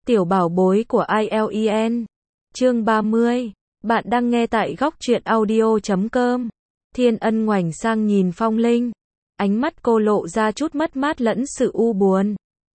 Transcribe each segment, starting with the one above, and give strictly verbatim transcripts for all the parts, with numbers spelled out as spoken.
Tiểu bảo bối của i lờ e en. Chương ba mươi. Bạn đang nghe tại góc truyện audio chấm com. Thiên Ân ngoảnh sang nhìn Phong Linh. Ánh mắt cô lộ ra chút mất mát lẫn sự u buồn.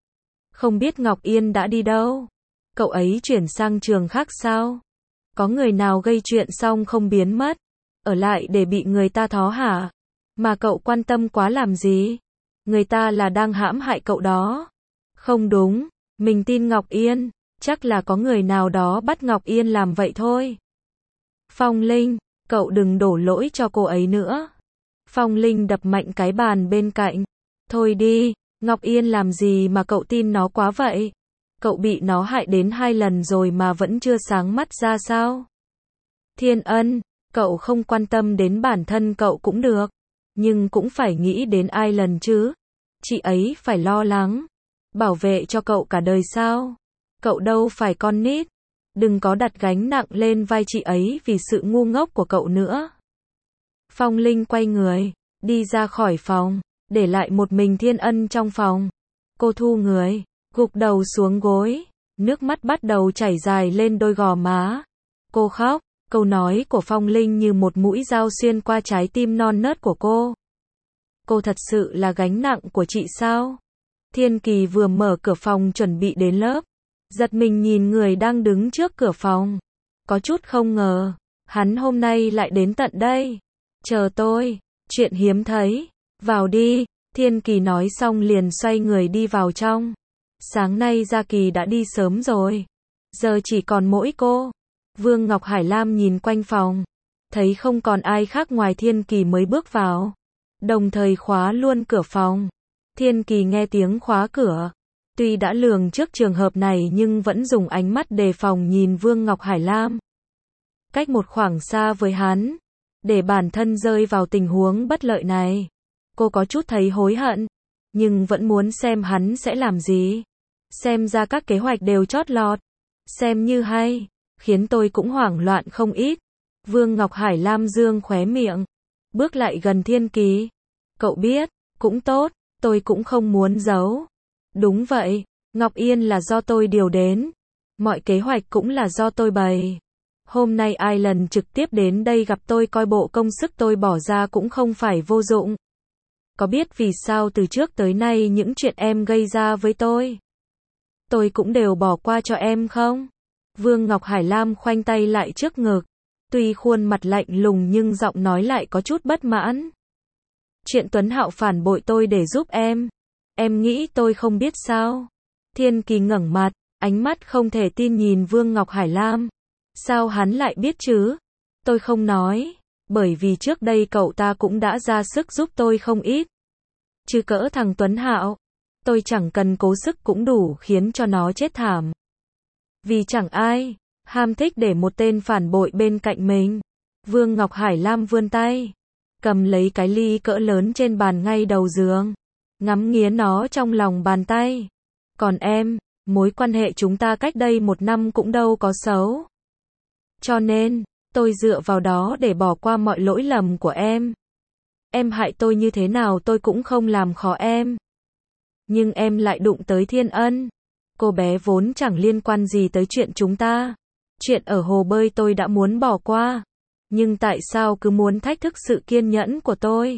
Không biết Ngọc Yên đã đi đâu? Cậu ấy chuyển sang trường khác sao? Có người nào gây chuyện xong không biến mất? Ở lại để bị người ta thó hả? Mà cậu quan tâm quá làm gì? Người ta là đang hãm hại cậu đó. Không đúng, mình tin Ngọc Yên, chắc là có người nào đó bắt Ngọc Yên làm vậy thôi. Phong Linh, cậu đừng đổ lỗi cho cô ấy nữa. Phong Linh đập mạnh cái bàn bên cạnh. Thôi đi, Ngọc Yên làm gì mà cậu tin nó quá vậy? Cậu bị nó hại đến hai lần rồi mà vẫn chưa sáng mắt ra sao? Thiên Ân, cậu không quan tâm đến bản thân cậu cũng được, nhưng cũng phải nghĩ đến ai lần chứ. Chị ấy phải lo lắng, bảo vệ cho cậu cả đời sao? Cậu đâu phải con nít, đừng có đặt gánh nặng lên vai chị ấy vì sự ngu ngốc của cậu nữa. Phong Linh quay người, đi ra khỏi phòng, để lại một mình Thiên Ân trong phòng. Cô thu người, gục đầu xuống gối, nước mắt bắt đầu chảy dài lên đôi gò má. Cô khóc, câu nói của Phong Linh như một mũi dao xuyên qua trái tim non nớt của cô. Cô thật sự là gánh nặng của chị sao? Thiên Kỳ vừa mở cửa phòng chuẩn bị đến lớp, giật mình nhìn người đang đứng trước cửa phòng. Có chút không ngờ, hắn hôm nay lại đến tận đây. Chờ tôi, chuyện hiếm thấy. Vào đi, Thiên Kỳ nói xong liền xoay người đi vào trong. Sáng nay Gia Kỳ đã đi sớm rồi, giờ chỉ còn mỗi cô. Vương Ngọc Hải Lam nhìn quanh phòng, thấy không còn ai khác ngoài Thiên Kỳ mới bước vào, đồng thời khóa luôn cửa phòng. Thiên Kỳ nghe tiếng khóa cửa, tuy đã lường trước trường hợp này nhưng vẫn dùng ánh mắt đề phòng nhìn Vương Ngọc Hải Lam. Cách một khoảng xa với hắn, để bản thân rơi vào tình huống bất lợi này. Cô có chút thấy hối hận, nhưng vẫn muốn xem hắn sẽ làm gì. Xem ra các kế hoạch đều chót lọt, xem như hay, khiến tôi cũng hoảng loạn không ít. Vương Ngọc Hải Lam dương khóe miệng, bước lại gần Thiên Kỳ. Cậu biết, cũng tốt, tôi cũng không muốn giấu. Đúng vậy, Ngọc Yên là do tôi điều đến, mọi kế hoạch cũng là do tôi bày. Hôm nay ai lần trực tiếp đến đây gặp tôi coi bộ công sức tôi bỏ ra cũng không phải vô dụng. Có biết vì sao từ trước tới nay những chuyện em gây ra với tôi, tôi cũng đều bỏ qua cho em không? Vương Ngọc Hải Lam khoanh tay lại trước ngực, tuy khuôn mặt lạnh lùng nhưng giọng nói lại có chút bất mãn. Chuyện Tuấn Hạo phản bội tôi để giúp em, em nghĩ tôi không biết sao? Thiên Kỳ ngẩng mặt, ánh mắt không thể tin nhìn Vương Ngọc Hải Lam. Sao hắn lại biết chứ? Tôi không nói, bởi vì trước đây cậu ta cũng đã ra sức giúp tôi không ít. Chứ cỡ thằng Tuấn Hạo, tôi chẳng cần cố sức cũng đủ khiến cho nó chết thảm. Vì chẳng ai ham thích để một tên phản bội bên cạnh mình. Vương Ngọc Hải Lam vươn tay, cầm lấy cái ly cỡ lớn trên bàn ngay đầu giường, ngắm nghía nó trong lòng bàn tay. Còn em, mối quan hệ chúng ta cách đây một năm cũng đâu có xấu. Cho nên, tôi dựa vào đó để bỏ qua mọi lỗi lầm của em. Em hại tôi như thế nào tôi cũng không làm khó em. Nhưng em lại đụng tới Thiên Ân. Cô bé vốn chẳng liên quan gì tới chuyện chúng ta. Chuyện ở hồ bơi tôi đã muốn bỏ qua. Nhưng tại sao cứ muốn thách thức sự kiên nhẫn của tôi?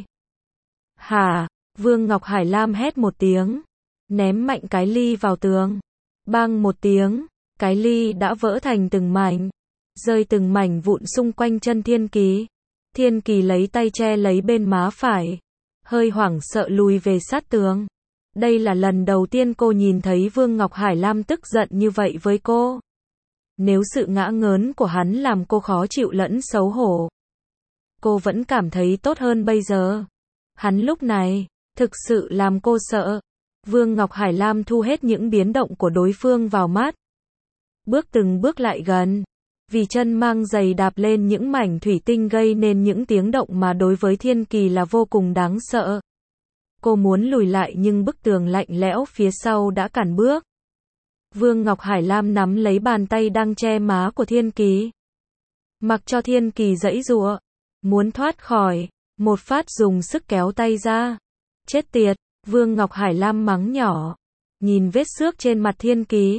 Hả? Vương Ngọc Hải Lam hét một tiếng, ném mạnh cái ly vào tường. Bang một tiếng, cái ly đã vỡ thành từng mảnh, rơi từng mảnh vụn xung quanh chân Thiên Kỳ. Thiên Kỳ lấy tay che lấy bên má phải, hơi hoảng sợ lùi về sát tường. Đây là lần đầu tiên cô nhìn thấy Vương Ngọc Hải Lam tức giận như vậy với cô. Nếu sự ngã ngớn của hắn làm cô khó chịu lẫn xấu hổ, cô vẫn cảm thấy tốt hơn bây giờ. Hắn lúc này, thực sự làm cô sợ. Vương Ngọc Hải Lam thu hết những biến động của đối phương vào mắt, bước từng bước lại gần. Vì chân mang giày đạp lên những mảnh thủy tinh gây nên những tiếng động mà đối với Thiên Kỳ là vô cùng đáng sợ. Cô muốn lùi lại nhưng bức tường lạnh lẽo phía sau đã cản bước. Vương Ngọc Hải Lam nắm lấy bàn tay đang che má của Thiên Kỳ, mặc cho Thiên Kỳ giãy giụa, muốn thoát khỏi, một phát dùng sức kéo tay ra. Chết tiệt, Vương Ngọc Hải Lam mắng nhỏ, nhìn vết xước trên mặt Thiên Kỳ.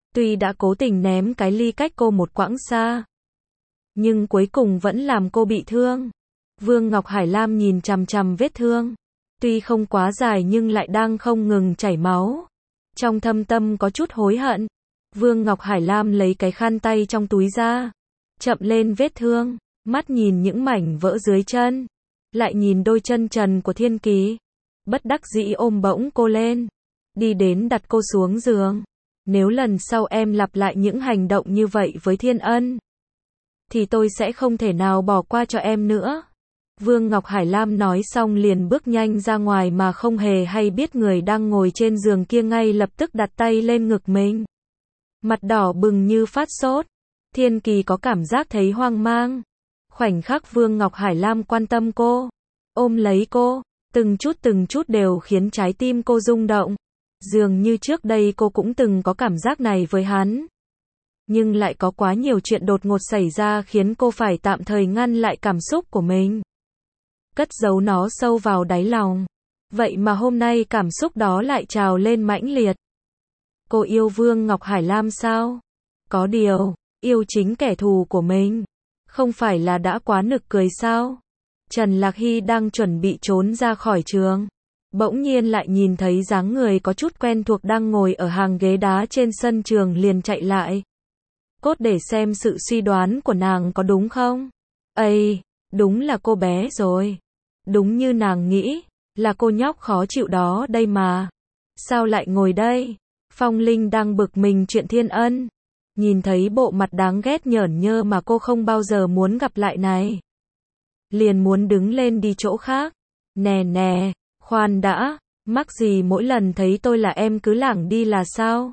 Tuy đã cố tình ném cái ly cách cô một quãng xa, nhưng cuối cùng vẫn làm cô bị thương. Vương Ngọc Hải Lam nhìn chằm chằm vết thương, tuy không quá dài nhưng lại đang không ngừng chảy máu. Trong thâm tâm có chút hối hận. Vương Ngọc Hải Lam lấy cái khăn tay trong túi ra, chậm lên vết thương, mắt nhìn những mảnh vỡ dưới chân, lại nhìn đôi chân trần của Thiên Kỳ. Bất đắc dĩ ôm bỗng cô lên, đi đến đặt cô xuống giường. Nếu lần sau em lặp lại những hành động như vậy với Thiên Ân, thì tôi sẽ không thể nào bỏ qua cho em nữa. Vương Ngọc Hải Lam nói xong liền bước nhanh ra ngoài mà không hề hay biết người đang ngồi trên giường kia ngay lập tức đặt tay lên ngực mình. Mặt đỏ bừng như phát sốt. Thiên Kỳ có cảm giác thấy hoang mang. Khoảnh khắc Vương Ngọc Hải Lam quan tâm cô, ôm lấy cô, từng chút từng chút đều khiến trái tim cô rung động. Dường như trước đây cô cũng từng có cảm giác này với hắn. Nhưng lại có quá nhiều chuyện đột ngột xảy ra khiến cô phải tạm thời ngăn lại cảm xúc của mình, cất giấu nó sâu vào đáy lòng. Vậy mà hôm nay cảm xúc đó lại trào lên mãnh liệt. Cô yêu Vương Ngọc Hải Lam sao? Có điều, yêu chính kẻ thù của mình, không phải là đã quá nực cười sao? Trần Lạc Hy đang chuẩn bị trốn ra khỏi trường, bỗng nhiên lại nhìn thấy dáng người có chút quen thuộc đang ngồi ở hàng ghế đá trên sân trường liền chạy lại. Cốt để xem sự suy đoán của nàng có đúng không? Ây, đúng là cô bé rồi. Đúng như nàng nghĩ, là cô nhóc khó chịu đó đây mà. Sao lại ngồi đây? Phong Linh đang bực mình chuyện Thiên Ân. Nhìn thấy bộ mặt đáng ghét nhởn nhơ mà cô không bao giờ muốn gặp lại này, liền muốn đứng lên đi chỗ khác. Nè nè, khoan đã, mắc gì mỗi lần thấy tôi là em cứ lảng đi là sao?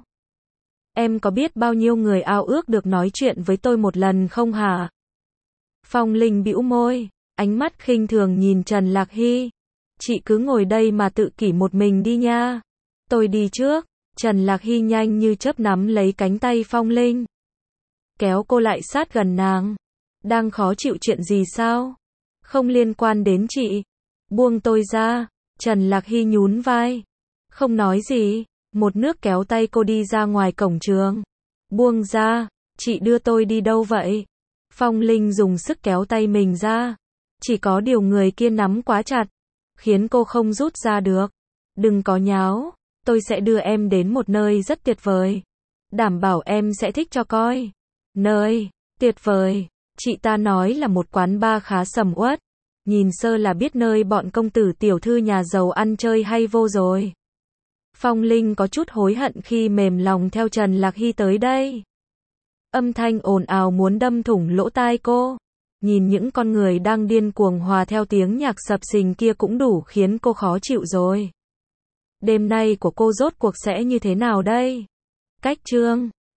Em có biết bao nhiêu người ao ước được nói chuyện với tôi một lần không hả? Phong Linh bĩu môi, ánh mắt khinh thường nhìn Trần Lạc Hy. Chị cứ ngồi đây mà tự kỷ một mình đi nha. Tôi đi trước. Trần Lạc Hy nhanh như chớp nắm lấy cánh tay Phong Linh, kéo cô lại sát gần nàng. Đang khó chịu chuyện gì sao? Không liên quan đến chị. Buông tôi ra. Trần Lạc Hy nhún vai, không nói gì. Một nước kéo tay cô đi ra ngoài cổng trường. Buông ra. Chị đưa tôi đi đâu vậy? Phong Linh dùng sức kéo tay mình ra. Chỉ có điều người kia nắm quá chặt, khiến cô không rút ra được. Đừng có nháo. Tôi sẽ đưa em đến một nơi rất tuyệt vời. Đảm bảo em sẽ thích cho coi. Nơi tuyệt vời, chị ta nói là một quán bar khá sầm uất. Nhìn sơ là biết nơi bọn công tử tiểu thư nhà giàu ăn chơi hay vô rồi. Phong Linh có chút hối hận khi mềm lòng theo Trần Lạc Hy tới đây. Âm thanh ồn ào muốn đâm thủng lỗ tai cô. Nhìn những con người đang điên cuồng hòa theo tiếng nhạc sập sình kia cũng đủ khiến cô khó chịu rồi. Đêm nay của cô rốt cuộc sẽ như thế nào đây? Cách chương